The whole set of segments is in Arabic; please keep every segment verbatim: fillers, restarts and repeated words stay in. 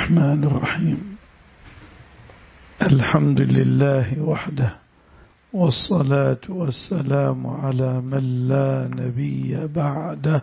الرحمن الرحيم. الحمد لله وحده، والصلاة والسلام على من لا نبي بعده.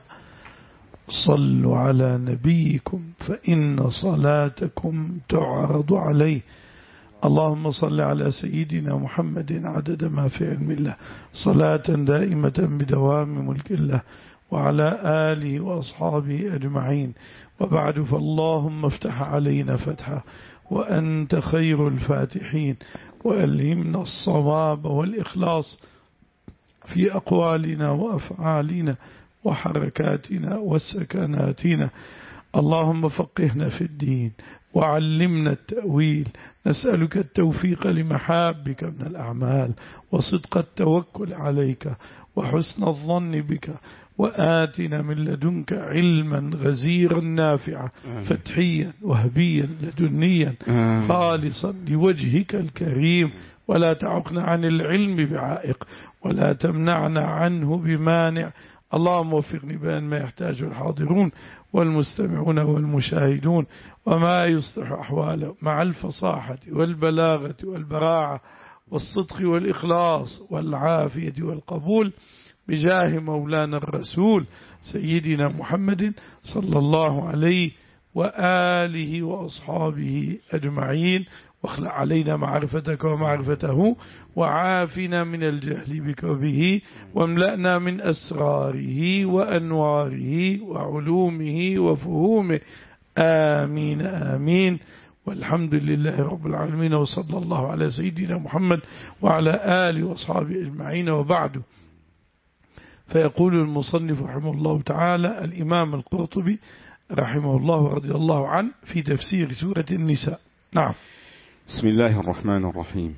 صلوا على نبيكم فإن صلاتكم تعرض عليه. اللهم صل على سيدنا محمد عدد ما في علم الله، صلاة دائمة بدوام ملك الله، وعلى آله وأصحابه أجمعين. وبعد، فاللهم افتح علينا فتحا وأنت خير الفاتحين، وألهمنا الصواب والإخلاص في أقوالنا وأفعالنا وحركاتنا وسكناتنا. اللهم فقهنا في الدين وعلمنا التأويل. نسألك التوفيق لمحابك من الأعمال، وصدق التوكل عليك، وحسن الظن بك، وآتنا من لدنك علما غزيرا نافعا فتحيا وهبيا لدنيا خالصا لوجهك الكريم، ولا تعقنا عن العلم بعائق، ولا تمنعنا عنه بمانع. اللهم وفقني بأن ما يحتاجه الحاضرون والمستمعون والمشاهدون، وما يصلح أحواله مع الفصاحة والبلاغة والبراعة والصدق والإخلاص والعافية والقبول، بجاه مولانا الرسول سيدنا محمد صلى الله عليه وآله وأصحابه أجمعين. واخلع علينا معرفتك ومعرفته، وعافنا من الجهل بك وبه، واملأنا من أسراره وأنواره وعلومه وفهومه. آمين آمين. والحمد لله رب العالمين، وصلى الله على سيدنا محمد وعلى آله وأصحابه أجمعين. وبعد، فيقول المصنف رحمه الله تعالى الإمام القرطبي رحمه الله ورضي الله عنه في تفسير سورة النساء. نعم. بسم الله الرحمن الرحيم.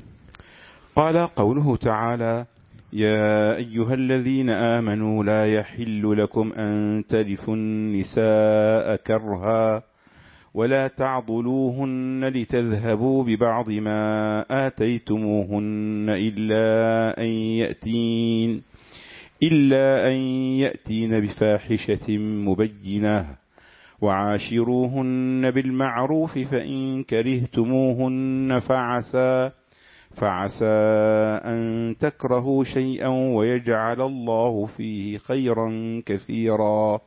قال قوله تعالى: يا أيها الذين آمنوا لا يحل لكم أن ترثوا النساء كرها ولا تعضلوهن لتذهبوا ببعض ما آتيتموهن إلا أن يأتين إلا أن يأتين بفاحشة مبينة وعاشروهن بالمعروف فإن كرهتموهن فعسى فعسى أن تكرهوا شيئا ويجعل الله فيه خيرا كثيرا.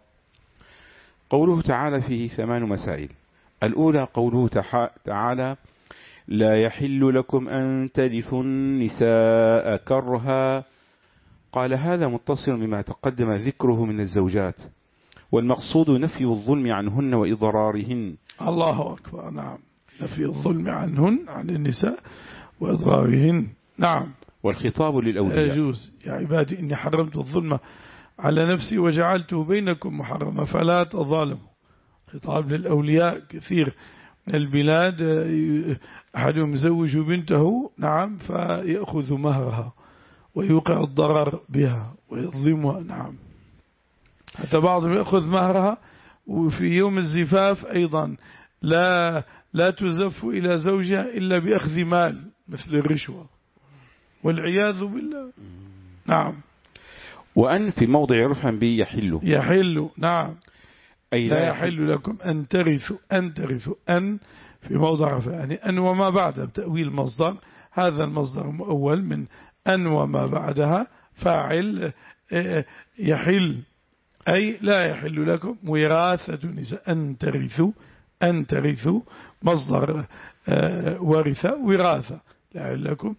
قوله تعالى فيه ثمان مسائل. الأولى قوله تعالى: لا يحل لكم أن ترثوا النساء كرها. قال هذا متصل بما تقدم ذكره من الزوجات، والمقصود نفي الظلم عنهن وإضرارهن. الله أكبر. نعم، نفي الظلم عنهن، عن النساء، وإضرارهن. نعم. والخطاب للأولياء: يجوز يا عبادي إني حرمت الظلم على نفسي وجعلته بينكم محرما فلا تظالموا. خطاب للأولياء. كثير من البلاد أحدهم يزوج بنته، نعم، فيأخذ مهرها ويوقع الضرر بها ويظلمها. نعم. حتى بعضهم يأخذ مهرها، وفي يوم الزفاف أيضا لا لا تزف إلى زوجها إلا بأخذ مال مثل الرشوة، والعياذ بالله. نعم. وأن في موضع رفع به يحل يحل. نعم. أي لا يحل لكم أن ترثوا أن ترثوا أن في موضع رفع، يعني أن وما بعدها بتأويل مصدر. هذا المصدر مؤول من أن وما بعدها فاعل يحل، أي لا يحل لكم وراثة النساء. أن ترثوا أن ترثوا مصدر ورثة وراثة. لا يحل لكم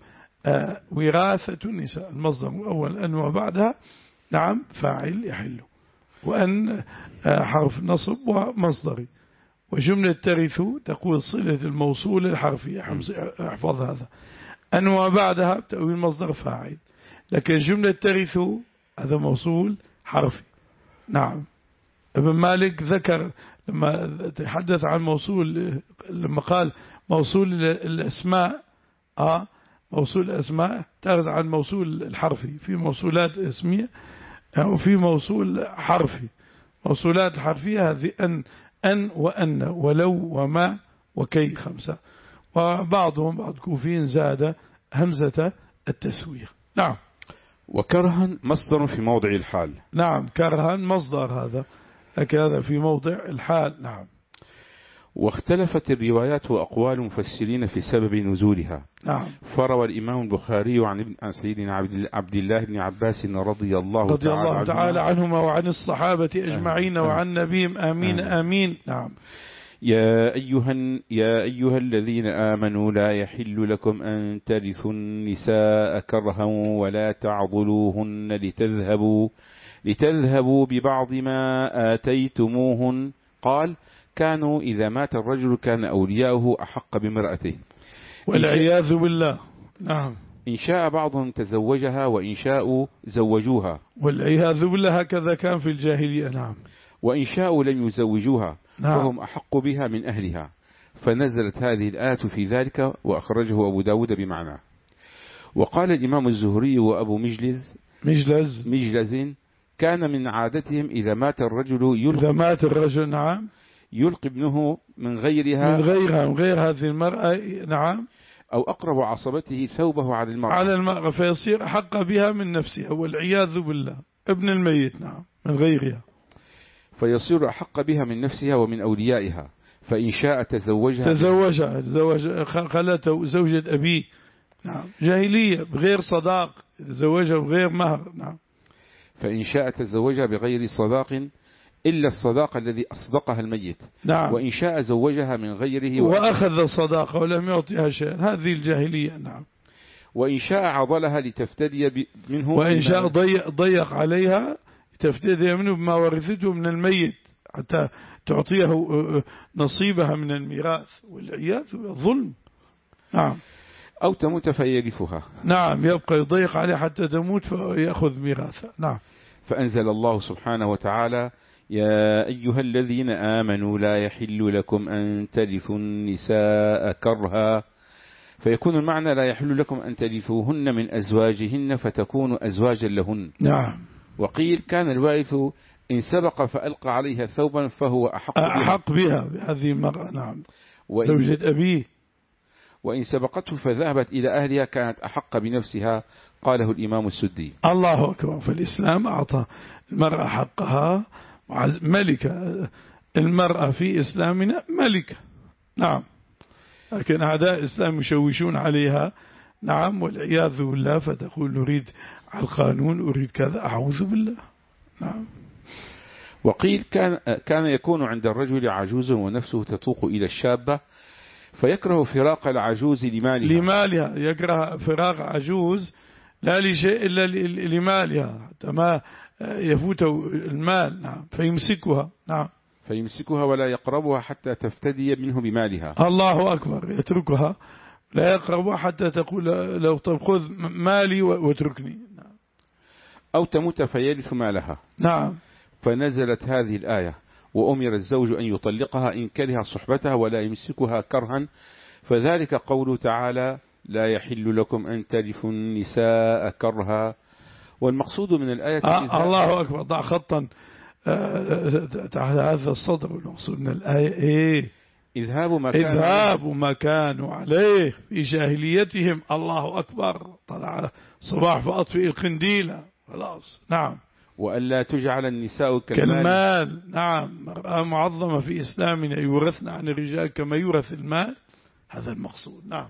وراثة النساء، المصدر الأول أن وبعدها، نعم، فاعل يحل، وأن حرف نصب ومصدري. وجملة ترثوا تقول صلة الموصول الحرفي، احفظ هذا. أن وبعدها تأويل مصدر فاعل، لكن جملة ترثوا هذا موصول حرفي. نعم. ابن مالك ذكر لما تحدث عن موصول، لما قال موصول الأسماء، آه موصول الأسماء تأخذ عن موصول الحرفي. في موصولات اسمية وفي موصول حرفي. موصولات الحرفية هذه أن أن وأن ولو وما وكي، خمسة. وبعضهم بعض كوفين زاد همزة التسوية. نعم. وكرها مصدر في موضع الحال. نعم، كرها مصدر هذا، لكن هذا في موضع الحال. نعم. واختلفت الروايات وأقوال المفسرين في سبب نزولها. نعم. فروى الإمام البخاري عن ابن عن سيدنا عبد الله بن عباس رضي الله رضي تعالى, الله تعالى عنهما وعن الصحابة أجمعين آمين. وعن نبيهم آمين آمين, آمين. نعم. يا أيها, يا أيها الذين آمنوا لا يحل لكم أن ترثوا النساء كرها ولا تعضلوهن لتذهبوا, لتذهبوا ببعض ما آتيتموهن. قال كانوا إذا مات الرجل كان أولياؤه أحق بامرأته والعياذ بالله. نعم. إن شاء بعضهم تزوجها وإن شاءوا زوجوها والعياذ بالله هكذا كان في الجاهلية. نعم. وإن شاءوا لم يزوجوها نعم. فهم أحق بها من أهلها. فنزلت هذه الآية في ذلك وأخرجه أبو داود بمعنى. وقال الإمام الزهري وأبو مجلز مجلز مجلز كان من عادتهم إذا مات الرجل يلقي, إذا مات الرجل نعم يلقي ابنه من غيرها من غيرها من غير هذه المرأة. نعم. أو أقرب عصبته ثوبه على المرأة على المرأة فيصير أحق بها من نفسها والعياذ بالله. ابن الميت نعم من غيرها فيصير أحق بها من نفسها ومن أوليائها. فإن شاء تزوجها تزوجها تزوج خلته زوجة أبيه. نعم. جاهلية بغير صداق تزوجها بغير مهر. نعم. فإن شاء تزوجها بغير صداق إلا الصداق الذي أصدقها الميت. نعم. وإن شاء زوجها من غيره وأخذ صداقة ولم يعطيها شيئا. هذه الجاهلية. نعم. وإن شاء عضلها لتفتدي منه. وإن شاء ضيق, ضيق عليها تفتدي منه بما ورثته من الميت حتى تعطيه نصيبها من الميراث والعياذ ظلم. نعم. أو تموت فيرثها. نعم. يبقى يضيق عليه حتى تموت فيأخذ ميراثها. نعم. فأنزل الله سبحانه وتعالى يا أيها الذين آمنوا لا يحل لكم أن ترثوا النساء كرها. فيكون المعنى لا يحل لكم أن ترثوهن من أزواجهن فتكونوا أزواجا لهن. نعم. وقيل كان الوارث إن سبق فألقى عليها ثوبا فهو أحق بها, أحق بها بهذه المرأة. نعم. وإن زوجة أبيه. وإن سبقته فذهبت إلى أهلها كانت أحق بنفسها. قاله الإمام السدي. الله أكبر. فالإسلام أعطى المرأة حقها ملكة. المرأة في إسلامنا ملكة. نعم. لكن أعداء الإسلام يشوشون عليها. نعم. والعياذ بالله. فتقول نريد على القانون أريد كذا. أعوذ بالله. نعم. وقيل كان, كان يكون عند الرجل عجوز ونفسه تتوق إلى الشابة فيكره فراق العجوز لمالها. لمالها. يكره فراق عجوز لا لشيء إلا لمالها حتى ما يفوته المال. نعم. فيمسكها. نعم. فيمسكها ولا يقربها حتى تفتدي منه بمالها. الله أكبر. يتركها لا يقربها حتى تقول لو طب خذ مالي واتركني. نعم. أو تموت فيرث مالها. نعم. فنزلت هذه الآية وأمر الزوج أن يطلقها إن كره صحبتها ولا يمسكها كرها. فذلك قوله تعالى لا يحل لكم أن ترثوا النساء كرها. والمقصود من الآية آه الله أكبر. ضع خطا تحت هذا الصدر. والمقصود من الآية إيه؟ اذهبوا ما كانوا اذهبوا ما كانوا عليه في جاهليتهم. الله أكبر. طلع صباح فأطفئ القنديل خلاص. نعم. وألا تجعل النساء كالمال. كالمال. نعم. مرأة معظمة في إسلامنا يورثن عن الرجال كما يورث المال. هذا المقصود. نعم.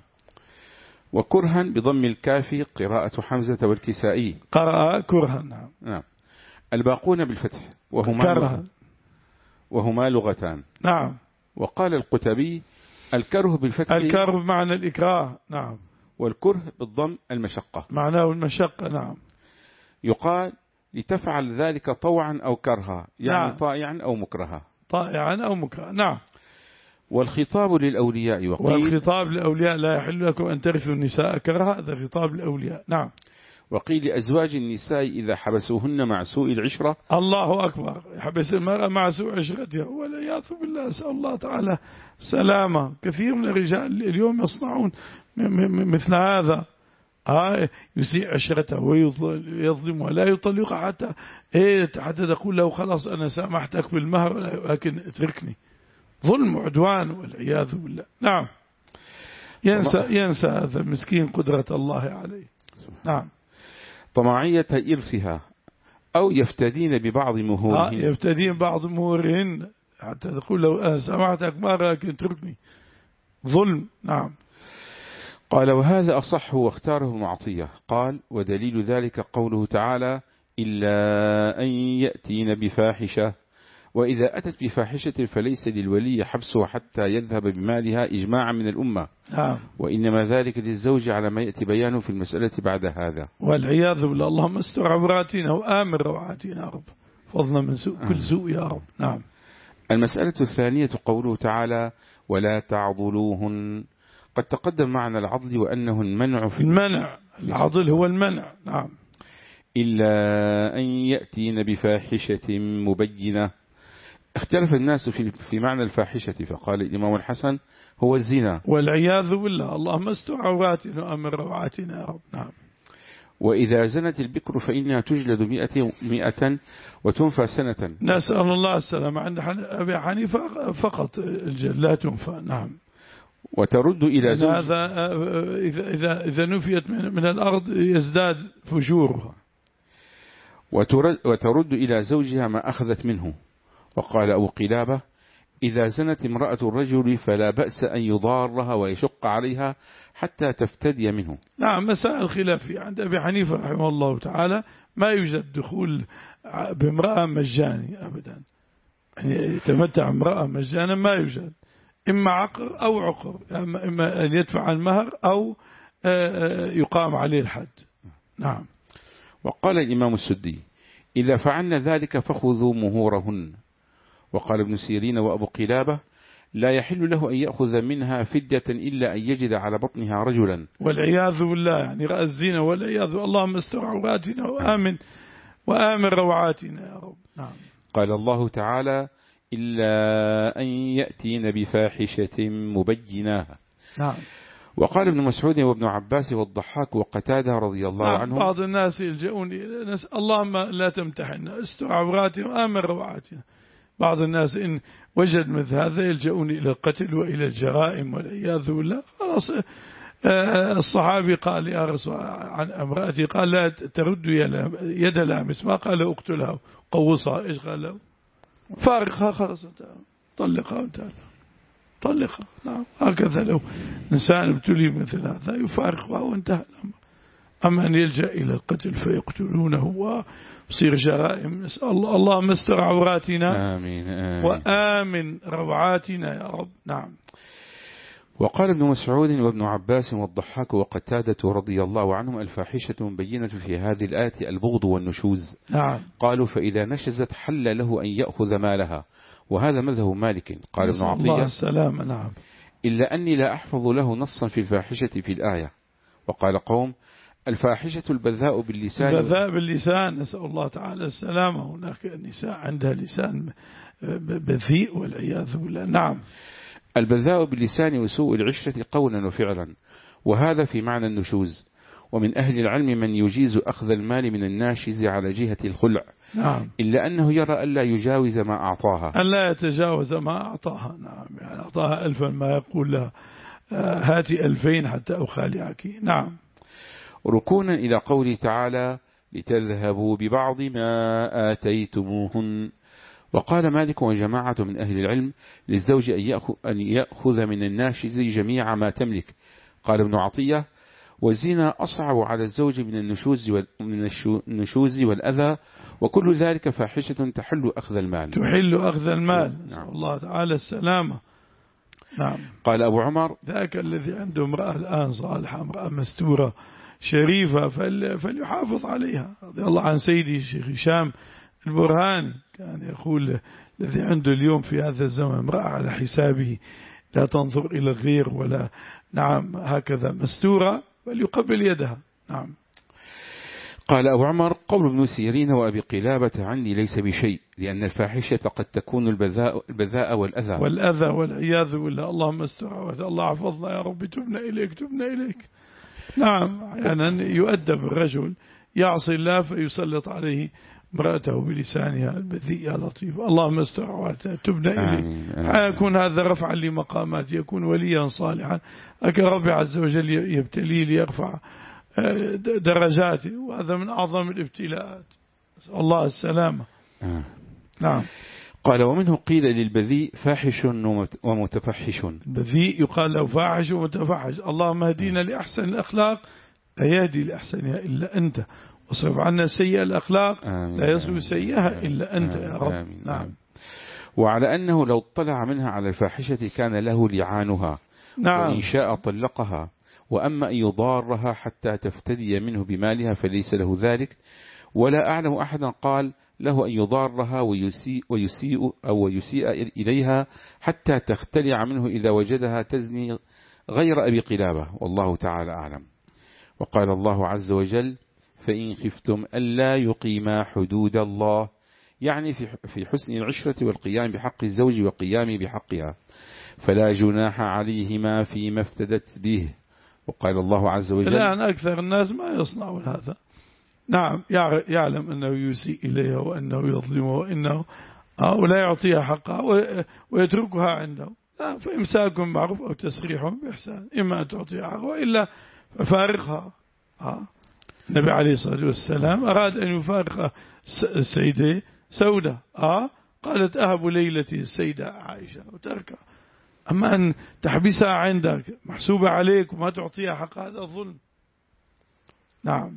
وكرها بضم الكاف قراءة حمزة والكسائي. قرأ كرها. نعم. نعم. الباقون بالفتح وهما كرها. وهما لغتان. نعم. وقال القتبي الكره بالفتح الكره بمعنى الإكراه. نعم. والكره بالضم المشقة. معناه المشقة. نعم. يقال لتفعل ذلك طوعا أو كرها يعني نعم. طائعا أو مكرها. طائعا أو مكرها. نعم. والخطاب للأولياء. وقيل والخطاب للأولياء لا يحل لكم أن ترثوا النساء كرها. هذا خطاب للأولياء. نعم. وقيل لأزواج النساء إذا حبسوهن مع سوء العشرة. الله أكبر. يحبس المرأة مع سوء عشرتها والعياذ بالله. أسأل الله تعالى سلامة. كثير من الرجال اليوم يصنعون مثل هذا. آه يسيء عشرته ويظلم ولا يطلقها حتى إيه حتى تقول له خلاص أنا سامحتك بالمهر لكن اتركني. ظلم وعدوان والعياذ بالله. نعم. ينسى ينسى هذا المسكين قدرة الله عليه. نعم. طماعية إرثها أو يفتدين ببعض مهورهن. آه يفتدين بعض مهورهن. حتى تقول لو أنا سمعتك ما رأيك اتركني، ظلم. نعم. قال وهذا أصح واختاره ابن عطية. قال ودليل ذلك قوله تعالى إلا أن يأتين بفاحشة، وإذا أتت بفاحشة فليس للولي حبسه حتى يذهب بمالها إجماعا من الأمة. نعم. وإنما ذلك للزوج على ما يأتي بيانه في المسألة بعد هذا. والعياذ بالله. اللهم استر عوراتنا وآمن روعاتنا يا رب، فضلا من سوء كل سوء يا رب. نعم. المسألة الثانية قوله تعالى ولا تعضلوهن. قد تقدم معنى العضل وأنه المنع في المنع. العضل هو المنع. نعم. إلا أن يأتين بفاحشة مبينة. اختلف الناس في في معنى الفاحشة، فقال الإمام الحسن هو الزنا. والعياذ بالله. اللهم استر عوراتنا وأمن روعاتنا يا رب. نعم. وإذا زنت البكر فإنها تجلد مئة, مئة وتنفى سنة. نسأل الله السلامة. عند أبي حنيفة فقط الجلد لا تنفى. نعم. وترد إلى زوج هذا إذا, إذا, إذا نفيت من, من الأرض يزداد فجورها. وترد, وترد إلى زوجها ما أخذت منه. وقال أبو قلابة إذا زنت امرأة الرجل فلا بأس أن يضارها ويشق عليها حتى تفتدي منه. نعم. مسائل خلافية عند أبي حنيفة رحمه الله تعالى. ما يوجد دخول بامرأة مجاني أبدا، يعني يتمتع امرأة مجانا ما يوجد، إما عقر أو عقر، إما أن يدفع المهر أو يقام عليه الحد. نعم. وقال الإمام السدي إذا فعلنا ذلك فخذوا مهورهن. وقال ابن سيرين وأبو قلابة لا يحل له أن يأخذ منها فدية إلا أن يجد على بطنها رجلا. والعياذ بالله. يعني رأى الزنا والعياذ. اللهم استر عوراتنا وآمن وآمن روعاتنا يا رب. نعم. قال الله تعالى إلا أن يأتين بفاحشة مبيناها. نعم. وقال ابن مسعود وابن عباس والضحاك وقتادة رضي الله نعم. عنهم بعض الناس يلجؤون اللهم لا تمتحنا استر عوراتنا وآمن روعاتنا. بعض الناس إن وجد مثل هذا يلجؤون إلى القتل وإلى الجرائم والعياذ بالله. خلاص الصحابي قال يا رسول عن امرأتي قال لا ترد يد لامس، ما قال اقتلها قوصها. ايش قال له؟ فارقها خلاص طلقها وانتهى. طلقها. نعم. هكذا لو إنسان ابتلي مثل هذا يفارقها وانتهى الأمر. أما أن يلجأ إلى القتل فيقتلونه ويصير جرائم. نسأل الله اللهم استر عوراتنا آمين آمين وآمن روعاتنا يا رب. نعم. وقال ابن مسعود وابن عباس والضحاك وقتادة رضي الله عنهم الفاحشة مبينة في هذه الآية البغض والنشوز. نعم. قالوا فإذا نشزت حل له أن يأخذ مالها، وهذا مذهب مالك. قال ابن عطية الله السلام. نعم. إلا أني لا أحفظ له نصا في الفاحشة في الآية. وقال قوم الفاحشة البذاء باللسان. البذاء باللسان. نسأل الله تعالى السلامة. هناك النساء عندها لسان بذيء والعياذ بالله. نعم. البذاء باللسان وسوء العشرة قولا وفعلا، وهذا في معنى النشوز. ومن أهل العلم من يجيز أخذ المال من الناشز على جهة الخلع. نعم. إلا أنه يرى ألا يجاوز ما أعطاها، ألا يتجاوز ما أعطاها. نعم. يعني أعطاها ألفا ما يقول لها هاتي ألفين حتى أخالعك. نعم. ركونا إلى قوله تعالى لتذهبوا ببعض ما آتيتموهن. وقال مالك وجماعة من أهل العلم للزوج أن يأخذ من الناشز جميع ما تملك. قال ابن عطية والزنا أصعب على الزوج من النشوز من النشوز والأذى، وكل ذلك فاحشة تحل أخذ المال. تحل أخذ المال. نسأل نعم. الله تعالى السلامة. نعم. قال أبو عمر ذاك الذي عنده امرأة الآن صالحة، امرأة مستورة شريفة، فليحافظ عليها. رضي الله عن سيدي الشيخ هشام البرهاني كان يقول الذي عنده اليوم في هذا الزمن امرأة على حسابه لا تنظر إلى الغير ولا نعم هكذا مستورة فليقبل يدها. نعم. قال أبو عمر قول ابن سيرين وأبي قلابة عني ليس بشيء، لأن الفاحشة قد تكون البذاء, البذاء والأذى والأذى والعياذ بالله. اللهم استر. الله حفظنا يا رب. تبنا إليك تبنا إليك. نعم. أحيانا يؤدب الرجل يعصي الله فيسلط عليه امرأته بلسانها البذيء يا لطيف. اللهم استر عوراتها تبنى إليه. يكون هذا رفعا لمقامات، يكون وليا صالحا، لكن ربي عز وجل يبتليه ليرفع درجاته، وهذا من أعظم الابتلاءات. الله السلامة. آه. نعم. قال ومنه قيل للبذيء فاحش ومتفحش. البذيء يقال له فاحش ومتفحش. اللهم اهدينا لأحسن الأخلاق لا يهدي لأحسنها إلا أنت، وصرف عنا سيئة الأخلاق لا يصرف سيئها إلا أنت يا رب. آمين. نعم. وعلى أنه لو اطلع منها على الفاحشة كان له لعانها، نعم. وإن شاء طلقها، وأما أن يضارها حتى تفتدي منه بمالها فليس له ذلك. ولا أعلم أحدا قال له أن يضارها ويسيء, ويسيء أو يسيء إليها حتى تختلع منه إذا وجدها تزني غير أبي قلابة، والله تعالى أعلم. وقال الله عز وجل فإن خفتم ألا يقيما حدود الله، يعني في حسن العشرة والقيام بحق الزوج وقيام بحقها، فلا جناح عليهما فيما افتدت به. وقال الله عز وجل الآن أكثر الناس ما يصنعون هذا. نعم، يعلم أنه يسيء إليها وأنه يظلمها وأنه ولا يعطيها حقها ويتركها عنده، فإمساك معروف أو تسريح بإحسان، إما أن تعطيها حقها وإلا فارقها. النبي عليه الصلاة والسلام أراد أن يفارق السيدة سودة، قالت أهب ليلتي السيدة عائشة وتركها. أما أن تحبسها عندك محسوبة عليك وما تعطيها حقها هذا ظلم. نعم.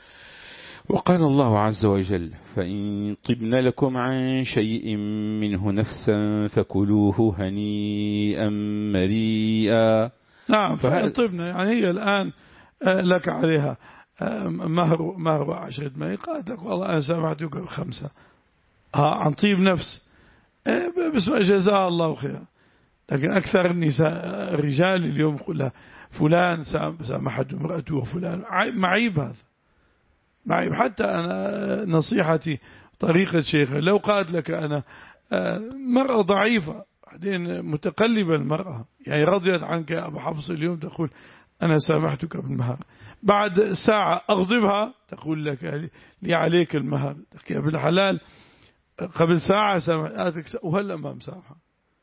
وقال الله عز وجل فإن طبن لكم عن شيء منه نفسا فكلوه هنيئا مريئا. نعم. فإن طبن يعني هي الآن لك عليها مهر مهر عشرة مئة، قالت لك والله أنا سامحتك بخمسة عن طيب نفس، بس جزاها الله خيرا. لكن أكثر النساء الرجال اليوم يقول فلان سامحت امرأته وفلان، معيب هذا، معيب. حتى أنا نصيحتي طريقة شيخ لو قالت لك أنا مرأة ضعيفة بعدين متقلبة المرأة، يعني رضيت عنك يا أبو حفص اليوم تقول أنا سامحتك بالمهر، بعد ساعة أغضبها تقول لك لي عليك المهر، يا ابن الحلال قبل ساعة سامحتك وهلا ما مسامحة.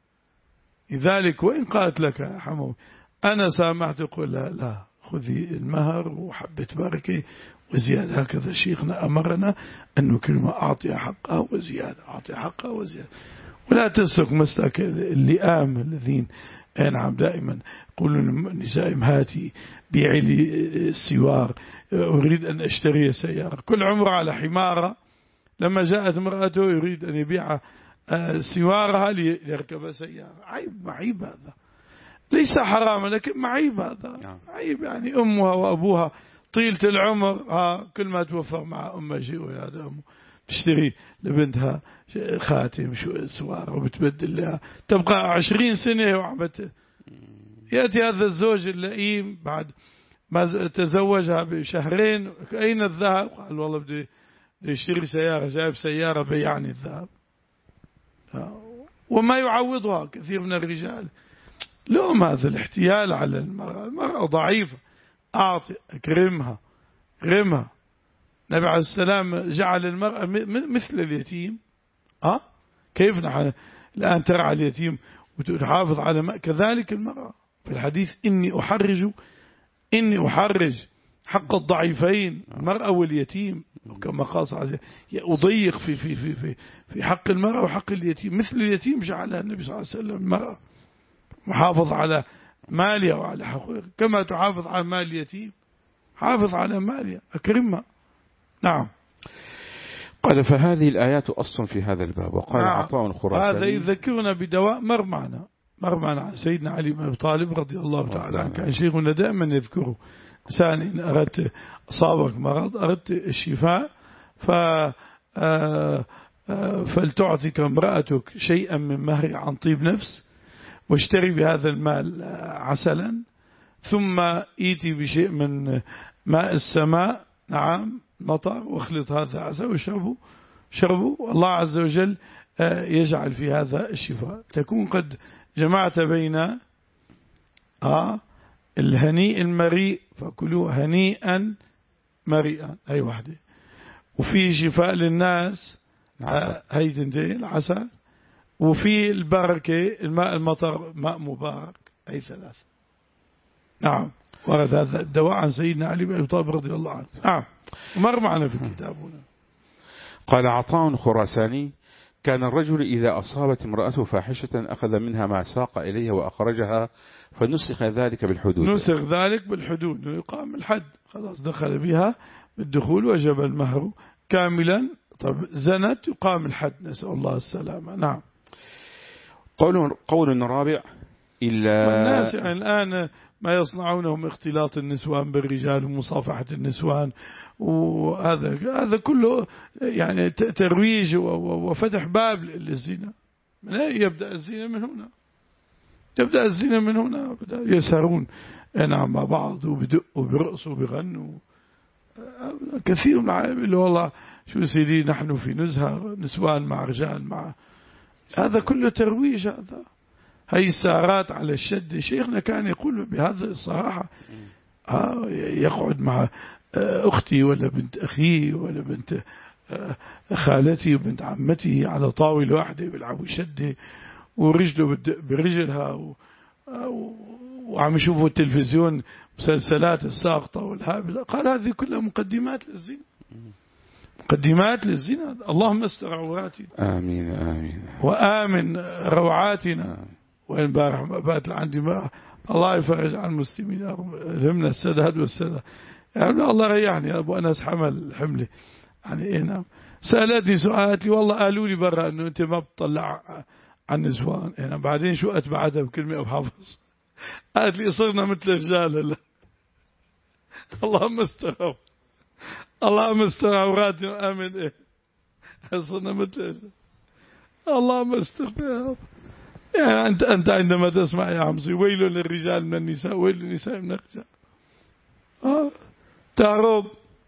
لذلك وإن قالت لك يا حمو أنا سامحت قل لا, لا خذي المهر وحبة بركة وزيادة، هكذا شيخنا أمرنا أن نكرم أعطي حقها وزيادة، أعطي حقها وزيادة، ولا تسلك مسلك اللئام الذين نعم دائما يقولون النساء هاتي بيعي لي السوار أريد أن أشتري سيارة، كل عمره على حمارة، لما جاءت امرأته يريد أن يبيع سوارها ليركب سيارة. عيب، معيب هذا، ليس حراما لكن معيب هذا، عيب. يعني أمها وأبوها طيلة العمر كل ما توفر مع أمها شيء وهذا أمه تشتري لبنتها خاتم شو سوارة وبتبدل لها، تبقى عشرين سنة وعبت. يأتي هذا الزوج اللئيم بعد ما تزوجها بشهرين أين الذهب؟ قال والله بدي يشتري سيارة، جايب سيارة بيعني الذهب، وما يعوضها كثير من الرجال. لهم هذا الاحتيال على المرأة، المرأة ضعيفة، أعطي أكرمها رمها. النبي عليه السلام جعل المرأة مثل اليتيم. أه؟ كيف نحن الآن ترعى اليتيم وتحافظ على ما كذلك المرأة في الحديث إني أحرج إني أحرج حق الضعيفين المرأة واليتيم، وكما قال صلى الله عليه وسلم أضيق في في في في في حق المرأة وحق اليتيم، مثل اليتيم جعلها النبي صلى الله عليه وسلم المرأة محافظ على مالها وعلى حقوقها كما تحافظ على مال اليتيم، حافظ على مالها أكرمها. نعم. قال فهذه الآيات أصل في هذا الباب. وقال نعم. عطاء خراساني، هذا يذكرنا بدواء مر معنا مر معنا سيدنا علي بن أبي طالب رضي الله تعالى عنه، كان شيخنا دائما يذكره إنسان إن أردت أصابك مرض أردت الشفاء ف فلتعطيك امرأتك شيئا من مهر عن طيب نفس واشتري بهذا المال عسلا ثم ايتي بشيء من ماء السماء نعم مطر واخلط هذا عسل وشربوا شربوا والله عز وجل يجعل في هذا الشفاء. تكون قد جمعت بين آه الهنيء المريء فكلوا هنيئا مريئا أي واحدة، وفي شفاء للناس هي تنتين العسل، وفي البركة الماء المطر ماء مبارك أي ثلاث. نعم. ورد هذا الدواء عن سيدنا علي بن أبي طالب رضي الله عنه. نعم. ومر معنا في كتابنا. قال عطاء خراساني كان الرجل إذا أصابت امرأته فاحشة أخذ منها ما ساق إليها وأخرجها، فنسخ ذلك بالحدود. نسخ ذلك بالحدود، يقام الحد، خلاص دخل بها بالدخول وجب المهر كاملا. طب زنت يقام الحد، نسأل الله السلامة. نعم. قول قول رابع إلا والناس يعني الآن ما يصنعونه من اختلاط النسوان بالرجال ومصافحة النسوان، وهذا هذا كله يعني ترويج وفتح باب للزنا. من أين يبدأ الزنا؟ من هنا يبدأ الزنا، من هنا بدأ يسهرون نعم مع بعض وبدقوا وبرقصوا وبغنوا. كثير من العالم اللي والله شو سيدي نحن في نزهة نسوان مع رجال مع، هذا كله ترويج. هذا هاي السهرات على الشد. شيخنا كان يقول بهذا الصراحة، يقعد مع أختي ولا بنت أخي ولا بنت خالتي وبنت عمتي على طاولة واحدة بيلعبوا شدة ورجله برجلها، وعم يشوفوا التلفزيون مسلسلات الساقطة والهابلة. قال هذه كلها مقدمات للزنا، مقدمات للزنا. اللهم استر عوراتنا. آمين آمين. وآمن روعاتنا. وين بارح بات عندي ما الله يفرج عن المسلمين، همنا السداد والسداد يعني. الله ريحني يا أبو أنس حمل حملي يعني إيه. نعم. سألتني سؤالات لي والله قالوا لي برا أنه أنت ما بتطلع عن النسوان يعني. بعدين شو أتبعتها بكلمة أبو حافظ، قالت لي صرنا مثل الرجال هلا. اللهم استر، اللهم استر عوراتنا وآمن إيه، صرنا مثل، اللهم استر يا رب. يعني أنت أنت عندما تسمع يا عمسي ويل للرجال من النساء ويل للنساء من الرجال، آه تعرض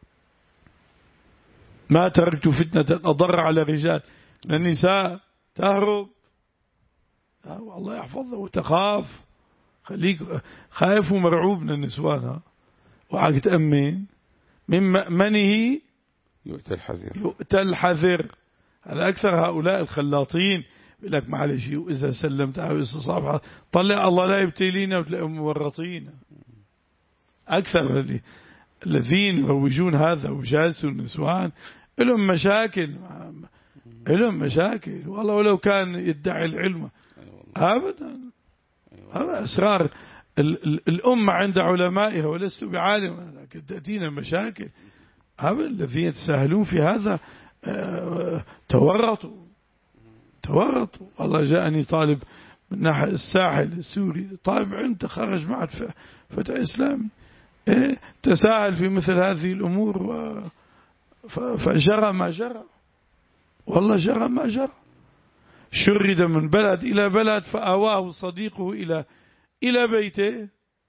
ما تركت فتنة أضر على الرجال من النساء، تهرب. آه والله يحفظه وتخاف، خليك خايف ومرعوب من النسوان، وعاك تأمن من مأمنه يؤتى الحذر. يؤتى الحذر. على أكثر هؤلاء الخلاطين يقول لك معلش وإذا سلمت أو استصابها طلع الله لا يبتلينا وتلاقيهم مورطين. أكثر الذين يروجون هذا وجالسوا النسوان لهم مشاكل، لهم مشاكل والله، ولو كان يدعي العلم أبدا. هذا أسرار الأمة عند علمائها، ولست بعالم لكن تأتينا مشاكل. هذا الذين يتساهلون في هذا تورطوا تورطوا. والله جاءني طالب من ناحية الساحل السوري، طالب علم تخرج معه فتح إسلامي، إيه تساهل في مثل هذه الأمور فجرى ما جرى، والله جرى ما جرى. شرد من بلد إلى بلد فآواه صديقه إلى إلى بيته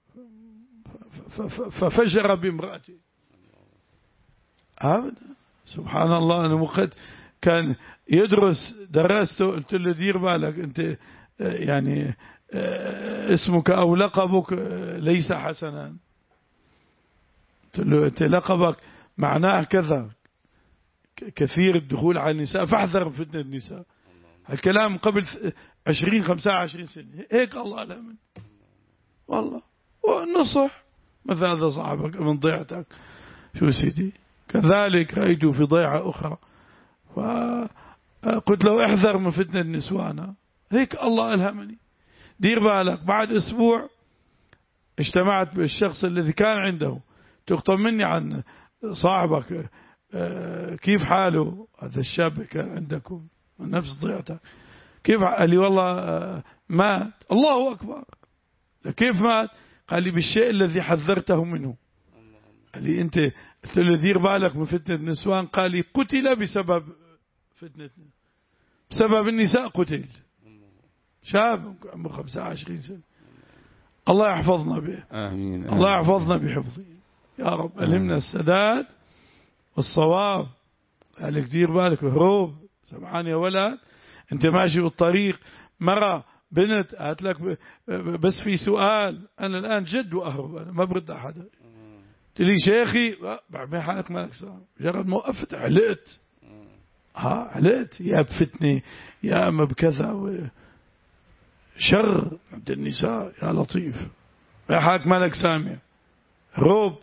ففجر بامرأته. أبدا سبحان الله. أنا مقد كان يدرس درسته، قلت له دير بالك أنت يعني اسمك أو لقبك ليس حسنا. قلت له أنت لقبك معناه كذا، كثير الدخول على النساء فاحذر من فتنة النساء. الكلام قبل عشرين خمسة عشرين سنة هيك الله ألمن والله. والنصح مثل هذا صاحبك من ضيعتك شو سيدي. كذلك رأيت في ضيعة أخرى فقلت له احذر من فتنة النسوان، هيك الله ألهمني. دير بالك بعد أسبوع اجتمعت بالشخص الذي كان عنده، تطمني عن صاحبك كيف حاله هذا الشاب كان عندكم نفس ضيعتك كيف؟ قال لي والله مات. الله أكبر. كيف مات؟ قال لي بالشيء الذي حذرته منه. قال لي أنت قلت له دير بالك من فتنة النسوان. قال لي قتل بسبب فتنة، بسبب النساء قتل. شاب عمره خمسة وعشرين سنة. الله يحفظنا به. آمين. الله يحفظنا بحفظه يا رب. ألهمنا السداد والصواب. قال لك دير بالك هروب. سمعان يا ولد أنت ماشي بالطريق مرة بنت قالت لك بس في سؤال، أنا الآن جد وأهرب، أنا ما برد أحدا. تلي شيخي بعمل حالك مالك صار مجرد ما وقفت علقت. ها علقت يا بفتنة يا أما بكذا و... شر عند النساء يا لطيف. يا حالك مالك سامع هروب.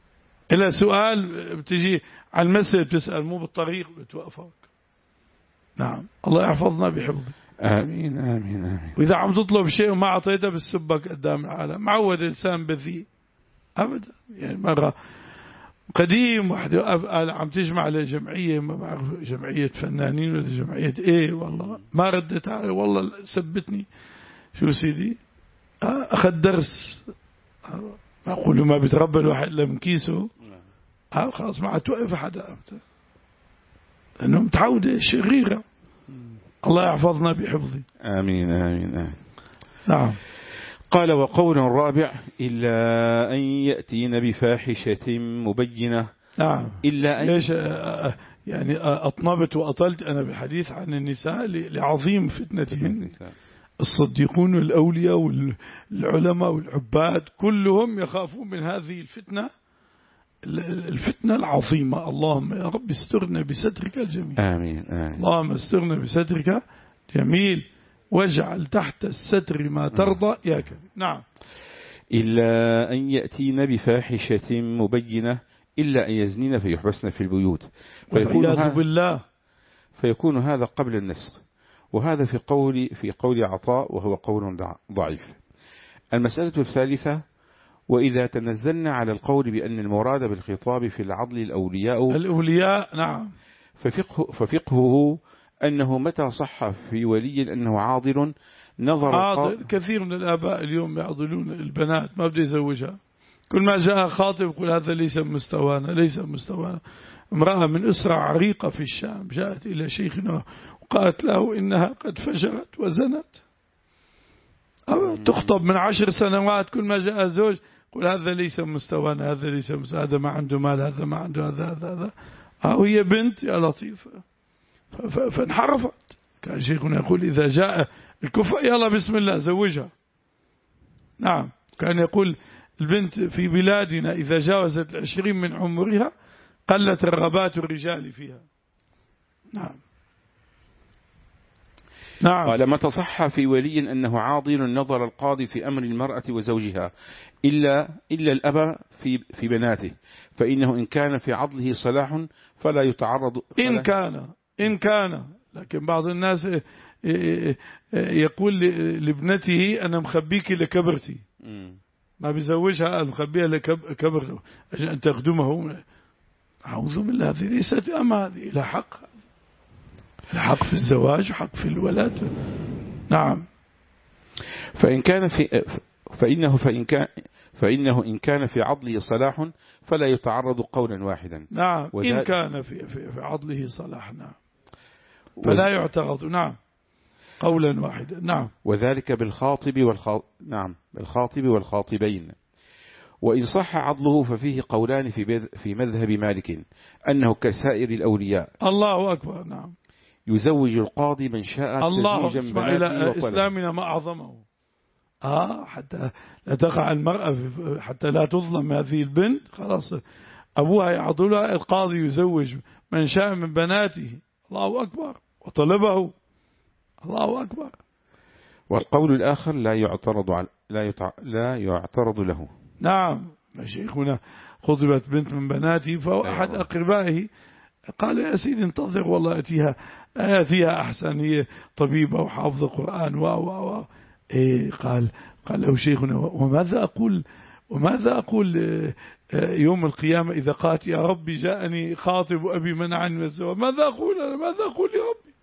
إلى سؤال بتجي على المسجد بتسأل مو بالطريق بتوقفك. نعم الله يحفظنا بحفظه. آمين آمين آمين. وإذا عم تطلب شيء وما أعطيته بالسبك قدام العالم، معود الإنسان بذيء أبدا. يعني مرة قديم واحدة عم تجمع لجمعية، ما بعرف جمعية فنانين ولا جمعية إيه، والله ما ردت علي، والله سبتني. شو سيدي أخذ درس، ما أقول له ما بيتربى الواحد إلا من كيسه، خلاص ما عاد توقف حدا أبدا، لأنه متعودة شريرة. الله يحفظنا بحفظه. آمين آمين آمين. نعم. قال وقول رابع إلا أن يأتين بفاحشة مبينة. نعم. إلا أن ليش يعني أطنبت وأطلت أنا بالحديث عن النساء لعظيم فتنتهن. الصديقون والأولياء والعلماء والعباد كلهم يخافون من هذه الفتنة، الفتنة العظيمة. اللهم يا رب استرنا بسترك الجميل. آمين آمين. اللهم استرنا بسترك جميل واجعل تحت الستر ما ترضى يا كريم. نعم. إلا أن يأتين بفاحشة مبينة إلا أن يزنين فيحبسن في البيوت، فيكون هذا بالله فيكون هذا قبل النسخ، وهذا في قول في قول عطاء وهو قول ضعيف. المسألة الثالثة وإذا تنزلنا على القول بأن المراد بالخطاب في العضل الأولياء الأولياء نعم، ففقه ففقهه أنه متى صح في ولي أنه عاضل نظر عاضل. كثير من الآباء اليوم يعضلون البنات، ما بده يزوجها، كل ما جاء خاطب يقول هذا ليس مستوانا ليس مستوانا. امرأة من أسرة عريقة في الشام جاءت إلى شيخنا وقالت له إنها قد فجرت وزنت، تخطب من عشر سنوات، كل ما جاء زوج يقول هذا ليس مستوانا هذا ليس مستوانا، هذا ما عنده مال هذا ما عنده هذا هذا هذا. وهي بنت يا لطيفة فانحرفت. كان شيخنا يقول إذا جاء الكفء يلا بسم الله زوجها. نعم. كان يقول البنت في بلادنا إذا جاوزت العشرين من عمرها قلت رغبات الرجال فيها. نعم. نعم. قال ما تصح في ولي أنه عاضل نظر القاضي في أمر المرأة وزوجها إلا إلا الأب في في بناته، فإنه إن كان في عضله صلاح فلا يتعرض فلا إن كان إن كان لكن بعض الناس يقول لابنته أنا مخبيك لكبرتي، ما بيزوجها مخبيها لكبر عشان تخدمه. أعوذ بالله، هذه ليست أما هذه لا حق، لا حق في الزواج وحق في الولد. نعم. فإن كان في فإنه فإن كان فإنه إن كان في عضله صلاح فلا يتعرض قولا واحدا. نعم. إن كان في في في عضله صلاح نعم فلا يعترض. نعم. قولا واحدا. نعم. وذلك بالخاطب والخاطب نعم بالخاطب والخاطبين. وإن صح عضله ففيه قولان في في مذهب مالك أنه كسائر الأولياء. الله أكبر. نعم. يزوج القاضي من شاء. الله اسمع إلى إسلامنا ما أعظمه. آه حتى لا تقع المرأة حتى لا تظلم هذه البنت، خلاص أبوها يعضلها، القاضي يزوج من شاء من بناته. الله أكبر. وطلبه. الله أكبر. والقول الآخر لا يعترض على لا يتع... لا يعترض له. نعم. شيخنا خطبت بنت من بناتي، فأحد أقربائه قال يا سيدي انتظر والله أتيها أتيها أحسن، هي طبيبة وحافظة قرآن و و و إيه قال قال له شيخنا وماذا أقول وماذا أقول يوم القيامة إذا قالت يا ربي جاءني خاطب أبي منعني من الزواج، ماذا أقول أنا ماذا أقول يا ربي.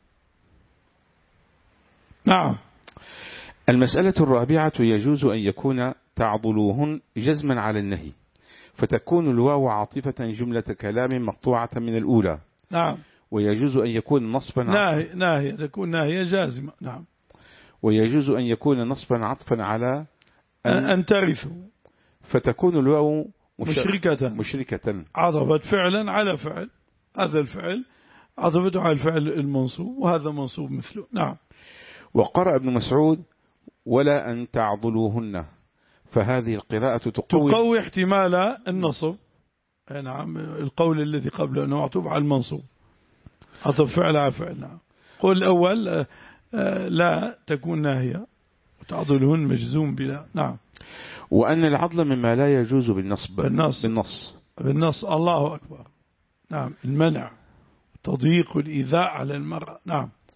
نعم. المسألة الرابعة يجوز أن يكون تعضلوهن جزما على النهي، فتكون الواو عاطفة جملة كلام مقطوعة من الأولى. نعم. ويجوز أن يكون نصبا ناهي ناهي تكون ناهية جازمة. نعم. ويجوز أن يكون نصبا عطفا على أن, أن ترثوا، فتكون الواو مشركة مشركة عطفت فعلا على فعل، هذا الفعل عطفته على الفعل المنصوب وهذا منصوب مثله. نعم. وقرأ ابن مسعود ولا أن تعضلوهن، فهذه القراءة تقوي, تقوي احتمال النصب. نعم. القول الذي قبله أنه معطوف على المنصوب، عطف فعل على فعل. نعم. قول الأول لا تكون ناهية وتعضلهن مجزوم بلا. نعم. وأن العضل مما لا يجوز بالنصب بالنص بالنص, بالنص. الله أكبر. نعم. المنع، تضييق الإيذاء على المرأة. نعم.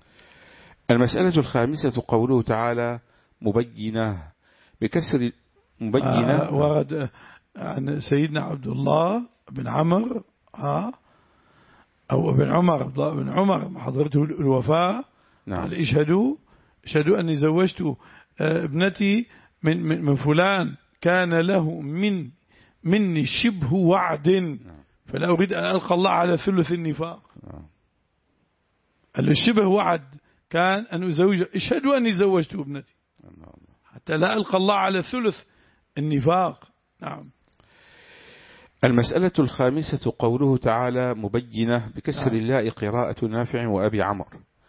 المسألة الخامسة قوله تعالى مبينة بكسر مبينة. آه ورد عن سيدنا عبد الله بن عمر ها أو ابن عمر عبد الله بن عمر حضرته الوفاة. نعم. قال اشهدوا اشهدوا أني زوجت ابنتي من, من, من فلان كان له من مني شبه وعد. نعم. فلا أريد أن ألقى الله على ثلث النفاق. نعم. قال له شبه وعد كان أن أزوج اشهدوا أني زوجت ابنتي حتى لا ألقى الله على ثلث النفاق. نعم. المسألة الخامسة قوله تعالى مبينة بكسر اللاء قراءة نافع وأبي عمر،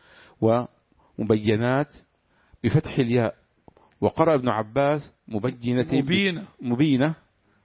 ومبينات بفتح الياء، وقرأ ابن عباس مبينة مبينة مبينة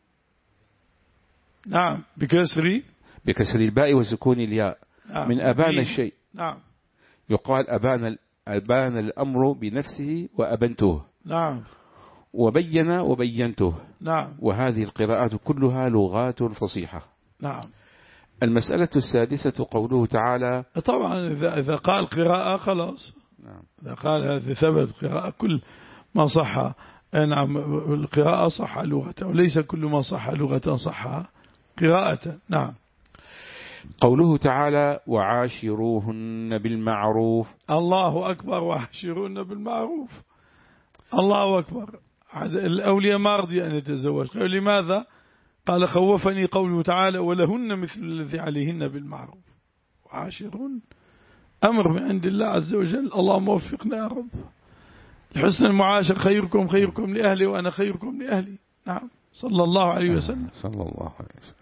نعم بكسر بكسر الباء وسكون الياء. نعم. من أبان الشيء. نعم. يقال أبان أبان الأمر بنفسه وأبنته. نعم. وبين وبينته. نعم. وهذه القراءات كلها لغات فصيحة. نعم. المسألة السادسة قوله تعالى طبعا إذا إذا قال قراءة خلاص. نعم. إذا قال هذه ثبت قراءة كل ما صح. نعم القراءة صح لغة وليس كل ما صح لغة صح قراءة. نعم. قوله تعالى وعاشروهن بالمعروف. الله أكبر. وعاشروهن بالمعروف. الله أكبر. الأولياء ما رضي أن يتزوج. قال لماذا؟ قال خوفني قوله تعالى ولهن مثل الذي عليهن بالمعروف. وعاشرون أمر من عند الله عز وجل. الله موفقنا يا رب. لحسن المعاشر خيركم خيركم لأهلي وأنا خيركم لأهلي. نعم. صلى الله عليه وسلم. صلى الله عليه وسلم.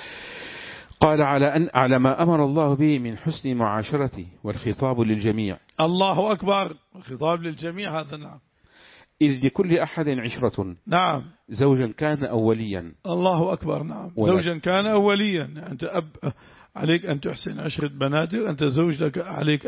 قال على أن على ما أمر الله به من حسن معاشرته والخطاب للجميع. الله أكبر. الخطاب للجميع هذا. نعم. إذ لكل أحد عشرة. نعم. زوجا كان أوليا. الله أكبر. نعم. زوجا كان أوليا. أنت أب عليك أن تحسن عشرة بناتك. أنت زوج لك عليك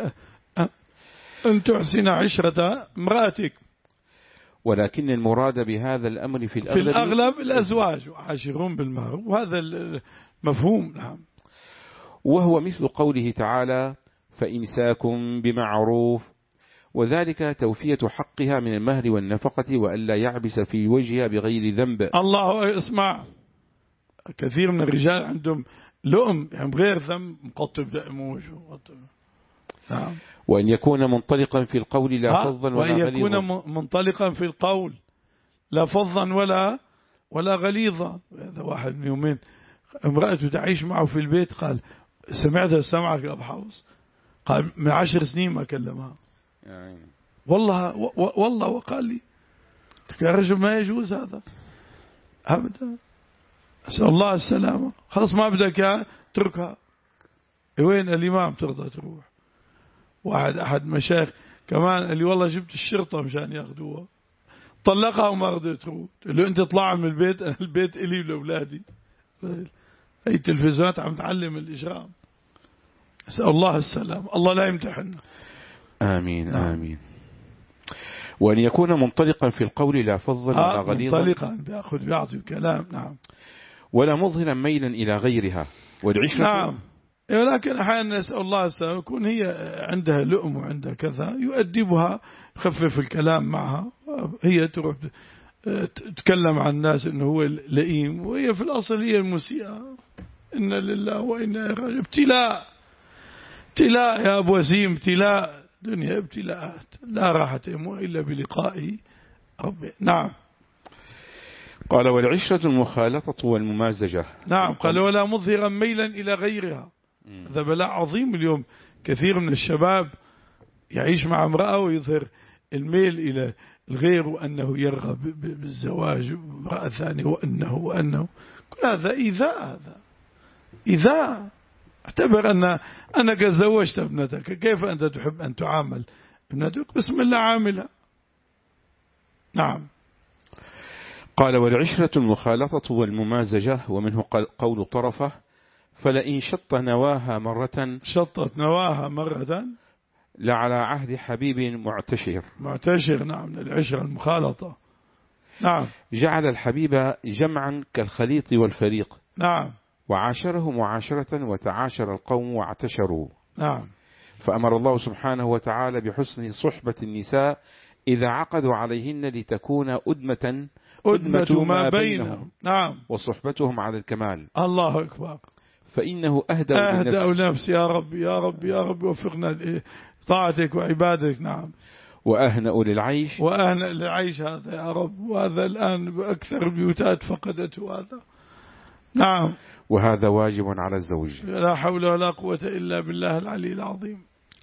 أن تحسن عشرة امرأتك. ولكن المراد بهذا الأمر في الأغلب, في الأغلب الأزواج وعاشرون بالمعروف. وهذا المفهوم. نعم. وهو مثل قوله تعالى فإمساكم بمعروف، وذلك توفية حقها من المهر والنفقة وألا يعبس في وجهها بغير ذنب. الله اسمع. كثير من الرجال عندهم لؤم يعني بغير ذنب مقطب دائما. نعم. وأن يكون منطلقا في القول لا فظا ولا غليظا. وأن يكون منطلقا في القول لا فظا ولا ولا غليظا. هذا واحد من يومين امرأته تعيش معه في البيت قال سمعتها سمعك يا أبو حافظ. قال من عشر سنين ما كلمها. يعني. والله والله وقال لي يا رجل ما يجوز هذا أبدا. أسأل الله السلامة. خلاص ما بدك تركها. وين الإمام ترضى تروح؟ واحد أحد مشايخ كمان قال لي والله جبت الشرطة مشان ياخذوها. طلقها وما رضيت تروح. قلت له أنت طلع من البيت. أنا البيت إلي ولأولادي. أي تلفزيونات عم تعلم الإجرام. أسأل الله السلام. الله لا يمتحن. آمين. نعم. آمين. وأن يكون منطلقا في القول لا فظا ولا آه غليظا. منطلقا بيأخذ بيعطي الكلام. نعم. ولا مظهرا ميلا إلى غيرها والعشرة. نعم. ولكن أحيانا نسأل الله السلام يكون هي عندها لؤم وعندها كذا يؤدبها يخفف الكلام معها. هي تروح تتكلم عن الناس إنه هو لئيم وهي في الأصل هي المسيئة. إن لله وإنا إليه راجعون. ابتلاء ابتلاء يا أبو وسيم. ابتلاء دنيا ابتلاءات لا راحة إلا بلقاء ربي. نعم. قال والعشرة المخالطة والممازجة. نعم. قال ولا مظهرا ميلا إلى غيرها. هذا بلاء عظيم اليوم. كثير من الشباب يعيش مع امرأة ويظهر الميل إلى الغير وأنه يرغب بالزواج بامرأة ثانية وأنه وأنه كل هذا إيذاء. هذا إيذاء. اعتبر أن أنك زوجت ابنتك. كيف أنت تحب أن تعامل ابنتك؟ بسم الله عاملها. نعم. قال والعشرة المخالطة والممازجة ومنه قول طرفة فلئن شط نواها مرة. شطت نواها مرة لعلى عهد حبيب معتشر. معتشر. نعم. العشرة المخالطة. نعم. جعل الحبيب جمعا كالخليط والفريق. نعم. وعاشره معاشرة وتعاشر القوم واعتشروا. نعم. فأمر الله سبحانه وتعالى بحسن صحبة النساء إذا عقدوا عليهن لتكون أدمة أدمة ما بينهم. نعم. وصحبتهم على الكمال. الله أكبر. فإنه أهدأ أهدأ للنفس. نفس يا رب يا رب يا رب وفقنا طاعتك وعبادك. نعم. وأهنأ للعيش. وأهنأ للعيش هذا يا رب، وهذا الآن بأكثر البيوتات فقدته هذا. نعم. وهذا واجب على الزوج. لا حول ولا قوة إلا بالله العلي العظيم.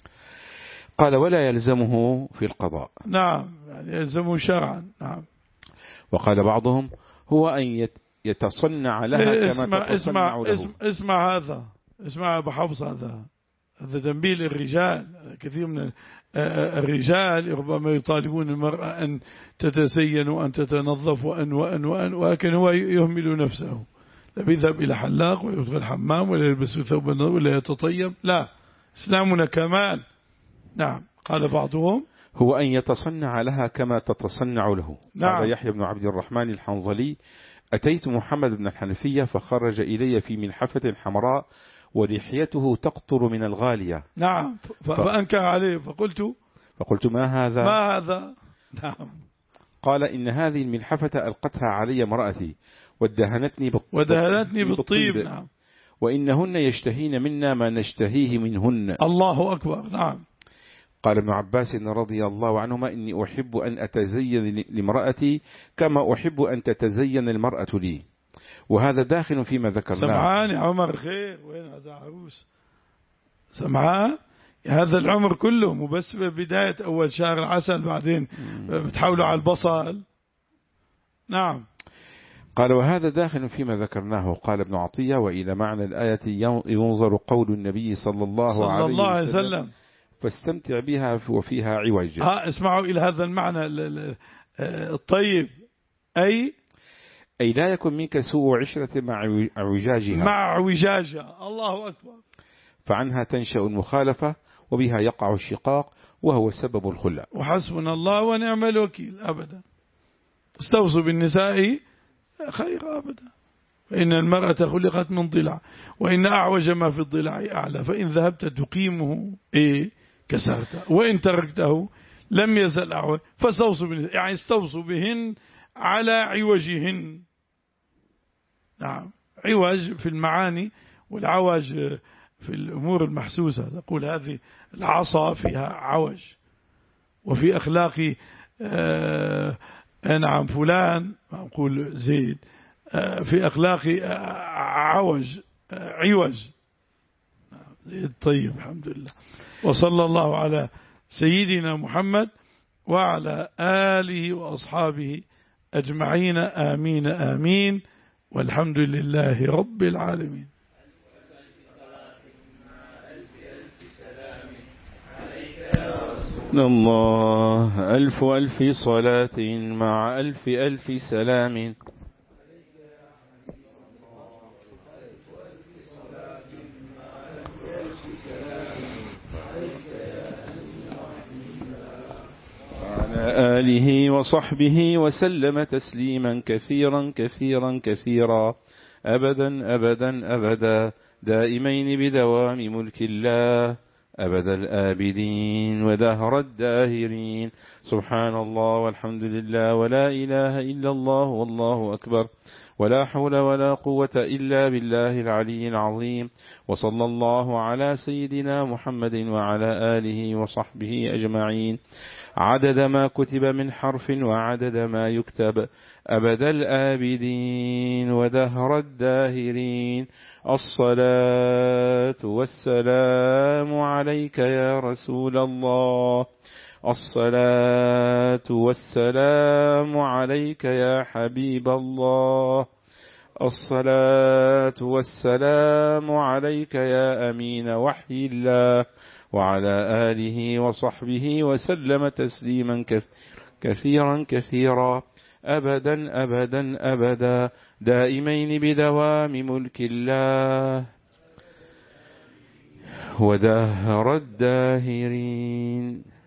قال ولا يلزمه في القضاء. نعم، يعني يلزمه شرعا. نعم. وقال بعضهم هو أن يتصنع لها كما اسمع تتصنع اسمع له. اسمع, اسمع هذا، اسمع أبو حفص، هذا هذا تنبيل الرجال. كثير من الرجال ربما يطالبون المرأة أن تتزين وأن تتنظف وأن وأن وأن ولكن هو يهمل نفسه، لا بيذهب إلى حلاق ولا يدخل الحمام ولا يلبس ثوبا ولا يتطيب. لا، إسلامنا كمال. نعم. قال بعضهم هو أن يتصنع لها كما تتصنع له. نعم. قال يحيى بن عبد الرحمن الحنظلي أتيت محمد بن الحنفية فخرج إلي في ملحفة حمراء ولحيته تقطر من الغالية. نعم. فأنكر عليه فقلت فقلت ما هذا ما هذا. نعم. قال إن هذه الملحفة ألقتها علي امرأتي ودهنتني ودهنتني بالطيب. نعم. وإنهن يشتهين منا ما نشتهيه منهن. الله أكبر. نعم. قال ابن عباس رضي الله عنهما إني أحب أن أتزين لامرأتي كما أحب أن تتزين المرأة لي. وهذا داخل فيما ذكرناه. سمعان يا عمر خير، وين هذا عروس؟ سمعان هذا العمر كله، مو بس بداية أول شهر العسل بعدين بتحولوا على البصل. نعم. قال وهذا داخل فيما ذكرناه. قال ابن عطية وإلى معنى الآية ينظر قول النبي صلى الله, صلى عليه, الله عليه وسلم, وسلم فاستمتع بها وفيها عوج. ها اسمعوا إلى هذا المعنى الطيب، أي أي لا يكن منك سوء عشرة مع عوجاجها مع عوجاجها. الله أكبر. فعنها تنشأ المخالفة وبها يقع الشقاق وهو سبب الخلع. وحسبنا الله ونعم الوكيل. أبدا استوصوا بالنساء خير أبدا، فإن المرأة خلقت من ضلع وإن أعوج ما في الضلع أعلى، فإن ذهبت تقيمه إيه كسرته وإن تركته لم يزل أعوج. فاستوصوا بالنساء يعني استوصوا بهن على عوجهن. نعم. عوج في المعاني والعوج في الأمور المحسوسة. تقول هذه العصا فيها عوج، وفي أخلاق آه نعم فلان، أقول زيد، آه في أخلاق آه عوج آه عوج. زيد طيب الحمد لله. وصلى الله على سيدنا محمد وعلى آله وأصحابه أجمعين. آمين آمين. والحمد لله رب العالمين. الله ألف ألف صلاة مع ألف ألف سلام. وعلى آله وصحبه وسلم تسليما كثيرا كثيرا كثيرا أبدا أبدا أبدا دائمين بدوام ملك الله أبد الآبدين ودهر الداهرين. سبحان الله والحمد لله ولا إله إلا الله والله أكبر ولا حول ولا قوة إلا بالله العلي العظيم. وصلى الله على سيدنا محمد وعلى آله وصحبه أجمعين عدد ما كتب من حرف وعدد ما يكتب أبد الآبدين ودهر الداهرين. الصلاة والسلام عليك يا رسول الله. الصلاة والسلام عليك يا حبيب الله. الصلاة والسلام عليك يا أمين وحي الله وعلى آله وصحبه وسلم تسليما كثيرا كثيرا أبدا أبدا أبدا دائمين بدوام ملك الله ودهر الداهرين.